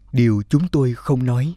Điều chúng tôi không nói.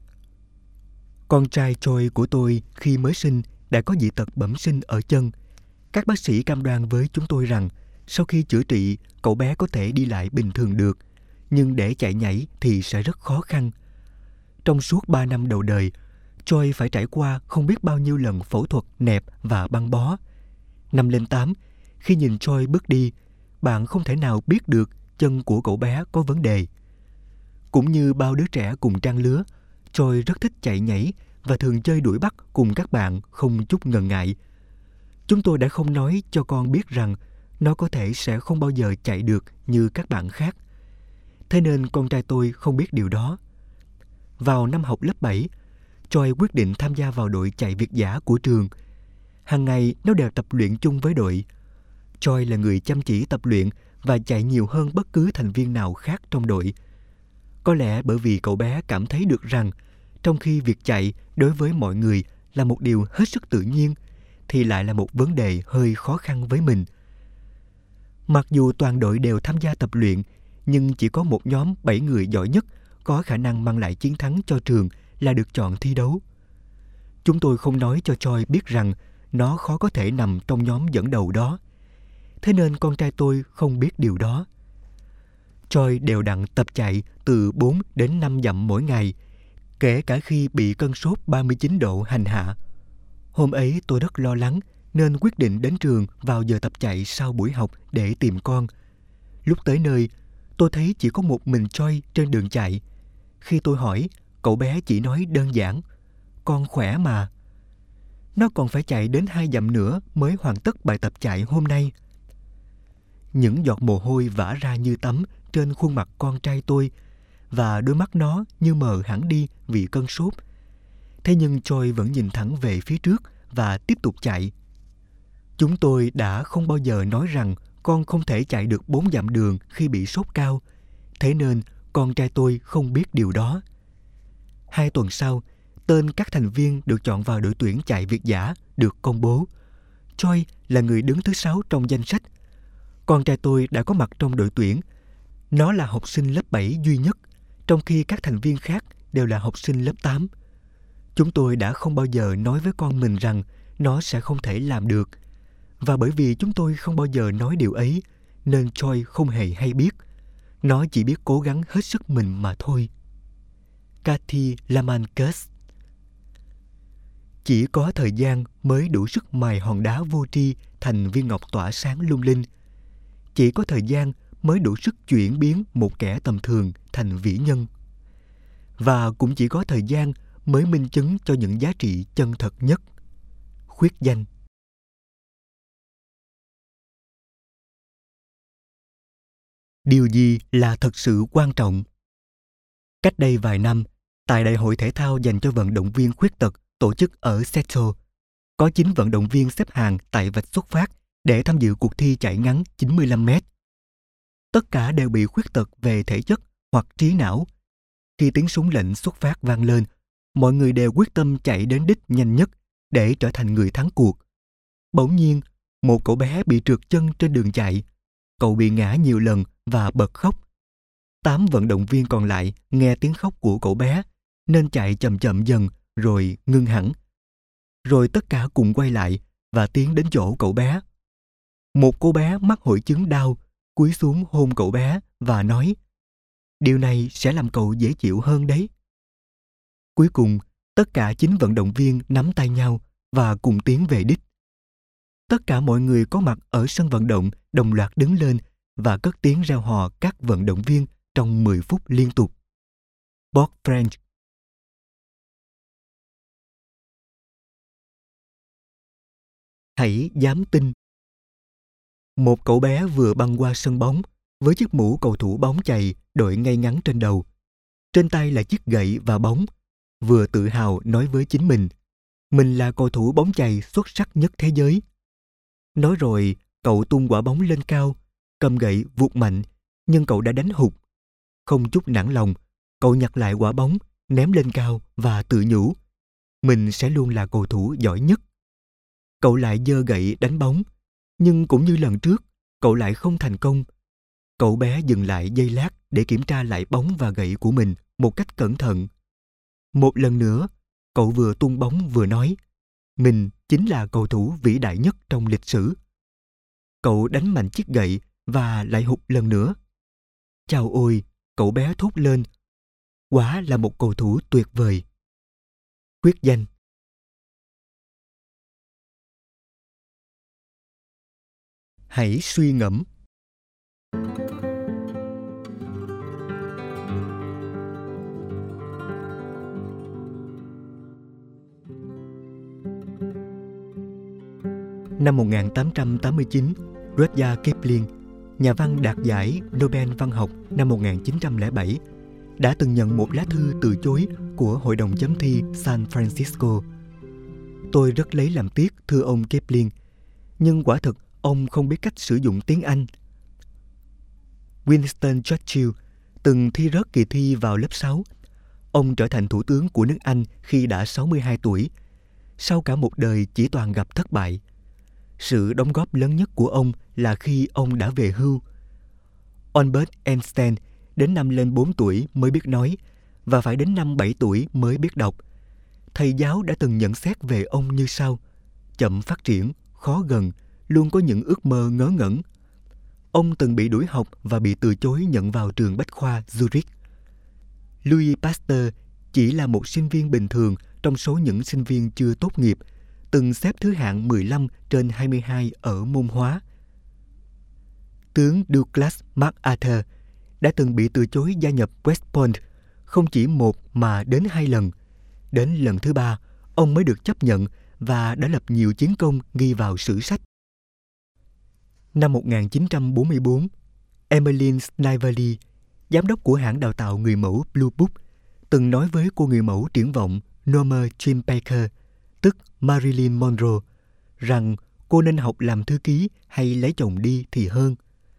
Con trai Troy của tôi khi mới sinh đã có dị tật bẩm sinh ở chân. Các bác sĩ cam đoan với chúng tôi rằng sau khi chữa trị, cậu bé có thể đi lại bình thường được, nhưng để chạy nhảy thì sẽ rất khó khăn. Trong suốt 3 năm đầu đời, Troy phải trải qua không biết bao nhiêu lần phẫu thuật nẹp và băng bó. Năm lên 8, khi nhìn Troy bước đi, bạn không thể nào biết được chân của cậu bé có vấn đề. Cũng như bao đứa trẻ cùng trang lứa, Troy rất thích chạy nhảy và thường chơi đuổi bắt cùng các bạn không chút ngần ngại. Chúng tôi đã không nói cho con biết rằng nó có thể sẽ không bao giờ chạy được như các bạn khác. Thế nên con trai tôi không biết điều đó. Vào năm học lớp 7, Troy quyết định tham gia vào đội chạy việt dã của trường. Hàng ngày nó đều tập luyện chung với đội. Troy là người chăm chỉ tập luyện và chạy nhiều hơn bất cứ thành viên nào khác trong đội. Có lẽ bởi vì cậu bé cảm thấy được rằng trong khi việc chạy đối với mọi người là một điều hết sức tự nhiên, thì lại là một vấn đề hơi khó khăn với mình. Mặc dù toàn đội đều tham gia tập luyện, nhưng chỉ có một nhóm 7 người giỏi nhất có khả năng mang lại chiến thắng cho trường là được chọn thi đấu. Chúng tôi không nói cho Troy biết rằng nó khó có thể nằm trong nhóm dẫn đầu đó. Thế nên con trai tôi không biết điều đó. Troy đều đặn tập chạy từ 4 đến 5 dặm mỗi ngày, kể cả khi bị cơn sốt 39 độ hành hạ. Hôm ấy tôi rất lo lắng nên quyết định đến trường vào giờ tập chạy sau buổi học để tìm con. Lúc tới nơi, tôi thấy chỉ có một mình Troy trên đường chạy. Khi tôi hỏi, cậu bé chỉ nói đơn giản: "Con khỏe mà." Nó còn phải chạy đến 2 dặm nữa mới hoàn tất bài tập chạy hôm nay. Những giọt mồ hôi vã ra như tắm trên khuôn mặt con trai tôi, và đôi mắt nó như mờ hẳn đi vì cơn sốt. Thế nhưng Troy vẫn nhìn thẳng về phía trước và tiếp tục chạy. Chúng tôi đã không bao giờ nói rằng con không thể chạy được 4 dặm đường khi bị sốt cao. Thế nên con trai tôi không biết điều đó. 2 tuần sau, tên các thành viên được chọn vào đội tuyển chạy việt dã được công bố. Troy là người đứng thứ 6 trong danh sách. Con trai tôi đã có mặt trong đội tuyển. Nó là học sinh lớp 7 duy nhất, trong khi các thành viên khác đều là học sinh lớp 8. Chúng tôi đã không bao giờ nói với con mình rằng nó sẽ không thể làm được. Và bởi vì chúng tôi không bao giờ nói điều ấy, nên Troy không hề hay biết. Nó chỉ biết cố gắng hết sức mình mà thôi. Cathy Lamarcus. Chỉ có thời gian mới đủ sức mài hòn đá vô tri thành viên ngọc tỏa sáng lung linh. Chỉ có thời gian mới đủ sức chuyển biến một kẻ tầm thường thành vĩ nhân. Và cũng chỉ có thời gian mới minh chứng cho những giá trị chân thật nhất. Khuyết danh. Điều gì là thật sự quan trọng? Cách đây vài năm, tại Đại hội thể thao dành cho vận động viên khuyết tật tổ chức ở Seattle, có 9 vận động viên xếp hàng tại vạch xuất phát để tham dự cuộc thi chạy ngắn 95 mét. Tất cả đều bị khuyết tật về thể chất hoặc trí não. Khi tiếng súng lệnh xuất phát vang lên, mọi người đều quyết tâm chạy đến đích nhanh nhất để trở thành người thắng cuộc. Bỗng nhiên, một cậu bé bị trượt chân trên đường chạy. Cậu bị ngã nhiều lần và bật khóc. 8 vận động viên còn lại nghe tiếng khóc của cậu bé nên chạy chậm chậm dần rồi ngưng hẳn. Rồi tất cả cùng quay lại và tiến đến chỗ cậu bé. Một cô bé mắc hội chứng đau cúi xuống hôn cậu bé và nói: "Điều này sẽ làm cậu dễ chịu hơn đấy." Cuối cùng, tất cả 9 vận động viên nắm tay nhau và cùng tiến về đích. Tất cả mọi người có mặt ở sân vận động đồng loạt đứng lên và cất tiếng reo hò các vận động viên trong 10 phút liên tục. Bob French. Hãy dám tin. Một cậu bé vừa băng qua sân bóng với chiếc mũ cầu thủ bóng chày đội ngay ngắn trên đầu. Trên tay là chiếc gậy và bóng, vừa tự hào nói với chính mình là cầu thủ bóng chày xuất sắc nhất thế giới. Nói rồi, cậu tung quả bóng lên cao, cầm gậy vụt mạnh, nhưng cậu đã đánh hụt. Không chút nản lòng, cậu nhặt lại quả bóng, ném lên cao và tự nhủ: mình sẽ luôn là cầu thủ giỏi nhất. Cậu lại giơ gậy đánh bóng, nhưng cũng như lần trước, cậu lại không thành công. Cậu bé dừng lại giây lát để kiểm tra lại bóng và gậy của mình một cách cẩn thận. Một lần nữa, cậu vừa tung bóng vừa nói, mình chính là cầu thủ vĩ đại nhất trong lịch sử. Cậu đánh mạnh chiếc gậy và lại hụt lần nữa. Chao ôi, cậu bé thốt lên, quả là một cầu thủ tuyệt vời. Quyết danh. Hãy suy ngẫm. Năm 1889, Rudyard Kipling, nhà văn đạt giải Nobel văn học năm 1907, đã từng nhận một lá thư từ chối của Hội đồng chấm thi San Francisco. Tôi rất lấy làm tiếc, thưa ông Kipling, nhưng quả thực ông không biết cách sử dụng tiếng Anh. Winston Churchill từng thi rớt kỳ thi vào lớp 6. Ông trở thành thủ tướng của nước Anh khi đã 62 tuổi, sau cả một đời chỉ toàn gặp thất bại. Sự đóng góp lớn nhất của ông là khi ông đã về hưu. Albert Einstein đến năm lên 4 tuổi mới biết nói và phải đến năm 7 tuổi mới biết đọc. Thầy giáo đã từng nhận xét về ông như sau: chậm phát triển, khó gần, luôn có những ước mơ ngớ ngẩn. Ông từng bị đuổi học và bị từ chối nhận vào trường Bách khoa Zurich. Louis Pasteur chỉ là một sinh viên bình thường trong số những sinh viên chưa tốt nghiệp, từng xếp thứ hạng 15 trên 22 ở môn hóa. Tướng Douglas MacArthur đã từng bị từ chối gia nhập West Point không chỉ một mà đến 2 lần. Đến lần thứ 3, ông mới được chấp nhận và đã lập nhiều chiến công ghi vào sử sách. Năm 1944, Emmeline Snively, giám đốc của hãng đào tạo người mẫu Blue Book, từng nói với cô người mẫu triển vọng Norma Jean Baker, tức Marilyn Monroe, rằng cô nên học làm thư ký hay lấy chồng đi thì hơn.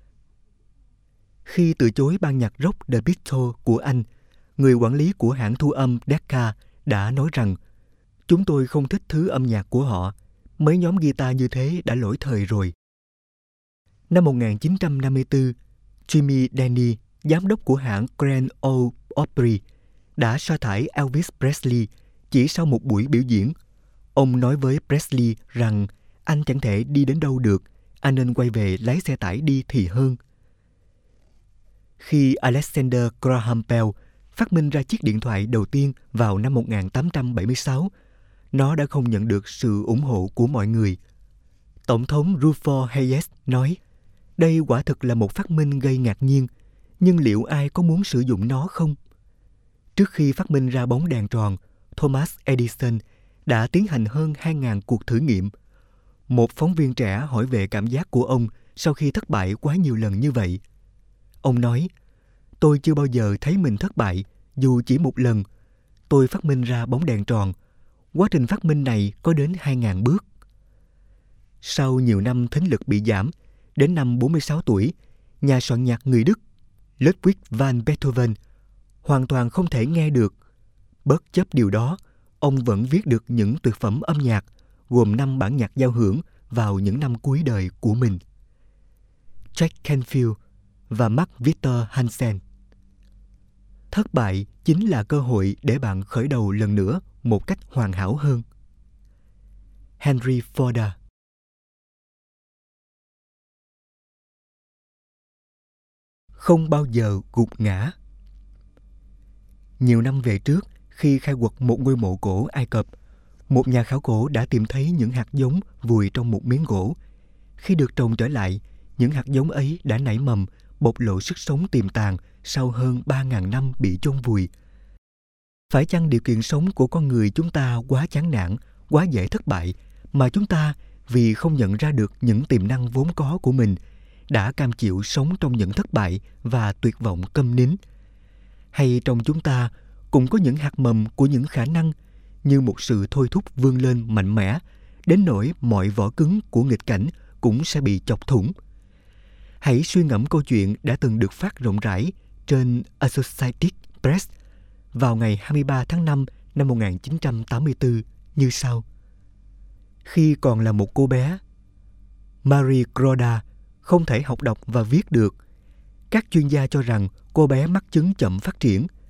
Khi từ chối ban nhạc rock The Beatles của Anh, người quản lý của hãng thu âm Decca đã nói rằng chúng tôi không thích thứ âm nhạc của họ, mấy nhóm guitar như thế đã lỗi thời rồi. Năm 1954, Jimmy Denny, giám đốc của hãng Grand Ole Opry, đã sa thải Elvis Presley chỉ sau một buổi biểu diễn. Ông nói với Presley rằng anh chẳng thể đi đến đâu được, anh nên quay về lái xe tải đi thì hơn. Khi Alexander Graham Bell phát minh ra chiếc điện thoại đầu tiên vào năm 1876, nó đã không nhận được sự ủng hộ của mọi người. Tổng thống Rutherford Hayes nói, đây quả thực là một phát minh gây ngạc nhiên, nhưng liệu ai có muốn sử dụng nó không? Trước khi phát minh ra bóng đèn tròn, Thomas Edison đã tiến hành hơn 2.000 cuộc thử nghiệm. Một phóng viên trẻ hỏi về cảm giác của ông sau khi thất bại quá nhiều lần như vậy. Ông nói, tôi chưa bao giờ thấy mình thất bại, dù chỉ một lần. Tôi phát minh ra bóng đèn tròn. Quá trình phát minh này có đến 2.000 bước. Sau nhiều năm thính lực bị giảm, đến năm 46 tuổi, nhà soạn nhạc người Đức Ludwig van Beethoven hoàn toàn không thể nghe được. Bất chấp điều đó, ông vẫn viết được những tuyệt phẩm âm nhạc, gồm 5 bản nhạc giao hưởng vào những năm cuối đời của mình. Jack Canfield và Mark Victor Hansen. Thất bại chính là cơ hội để bạn khởi đầu lần nữa một cách hoàn hảo hơn. Henry Ford. Không bao giờ gục ngã. Nhiều năm về trước, khi khai quật một ngôi mộ cổ Ai Cập, một nhà khảo cổ đã tìm thấy những hạt giống vùi trong một miếng gỗ. Khi được trồng trở lại, những hạt giống ấy đã nảy mầm, bộc lộ sức sống tiềm tàng sau hơn 3.000 năm bị chôn vùi. Phải chăng điều kiện sống của con người chúng ta quá chán nản, quá dễ thất bại, mà chúng ta, vì không nhận ra được những tiềm năng vốn có của mình, đã cam chịu sống trong những thất bại và tuyệt vọng câm nín? Hay trong chúng ta cũng có những hạt mầm của những khả năng, như một sự thôi thúc vươn lên mạnh mẽ, đến nỗi mọi vỏ cứng của nghịch cảnh cũng sẽ bị chọc thủng? Hãy suy ngẫm câu chuyện đã từng được phát rộng rãi trên Associated Press vào ngày 23 tháng 5 năm 1984 như sau. Khi còn là một cô bé, Marie Groda không thể học đọc và viết được. Các chuyên gia cho rằng cô bé mắc chứng chậm phát triển.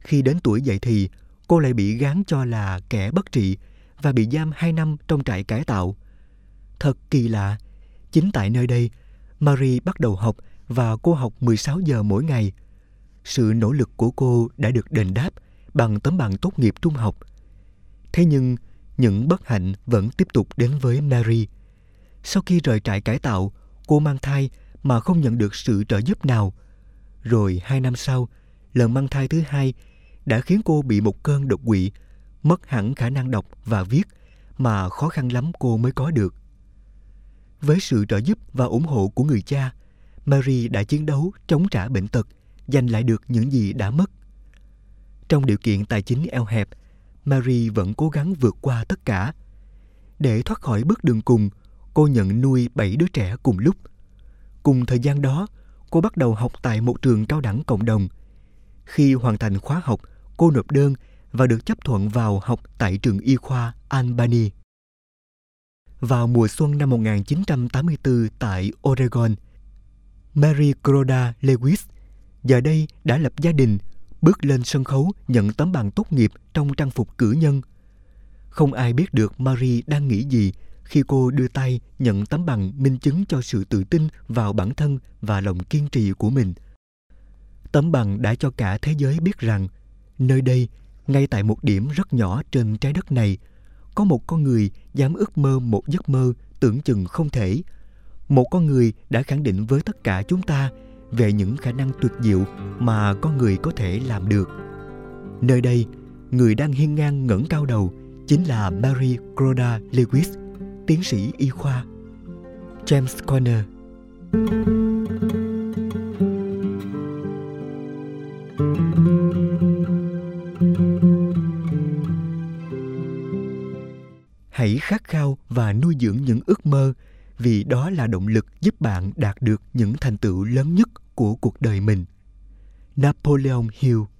Khi đến tuổi dậy thì, cô lại bị gán cho là kẻ bất trị và bị giam 2 năm trong trại cải tạo. Thật kỳ lạ, chính tại nơi đây, Marie bắt đầu học và cô học 16 giờ mỗi ngày. Sự nỗ lực của cô đã được đền đáp bằng tấm bằng tốt nghiệp trung học. Thế nhưng, những bất hạnh vẫn tiếp tục đến với Marie. Sau khi rời trại cải tạo, cô mang thai mà không nhận được sự trợ giúp nào. Rồi 2 năm sau, lần mang thai thứ 2 đã khiến cô bị một cơn đột quỵ, mất hẳn khả năng đọc và viết mà khó khăn lắm cô mới có được. Với sự trợ giúp và ủng hộ của người cha, Marie đã chiến đấu chống trả bệnh tật, giành lại được những gì đã mất. Trong điều kiện tài chính eo hẹp, Marie vẫn cố gắng vượt qua tất cả. Để thoát khỏi bước đường cùng, cô nhận nuôi 7 đứa trẻ cùng lúc. Cùng thời gian đó, cô bắt đầu học tại một trường cao đẳng cộng đồng. Khi hoàn thành khóa học, cô nộp đơn và được chấp thuận vào học tại trường y khoa Albany. Vào mùa xuân năm 1984 tại Oregon, Mary Croda Lewis, giờ đây đã lập gia đình, bước lên sân khấu nhận tấm bằng tốt nghiệp trong trang phục cử nhân. Không ai biết được Marie đang nghĩ gì khi cô đưa tay nhận tấm bằng minh chứng cho sự tự tin vào bản thân và lòng kiên trì của mình. Tấm bằng đã cho cả thế giới biết rằng, nơi đây, ngay tại một điểm rất nhỏ trên trái đất này, có một con người dám ước mơ một giấc mơ tưởng chừng không thể. Một con người đã khẳng định với tất cả chúng ta về những khả năng tuyệt diệu mà con người có thể làm được. Nơi đây, người đang hiên ngang ngẩng cao đầu chính là Mary Croda Lewis, tiến sĩ y khoa. James Corner. Hãy khát khao và nuôi dưỡng những ước mơ, vì đó là động lực giúp bạn đạt được những thành tựu lớn nhất của cuộc đời mình. Napoleon Hill.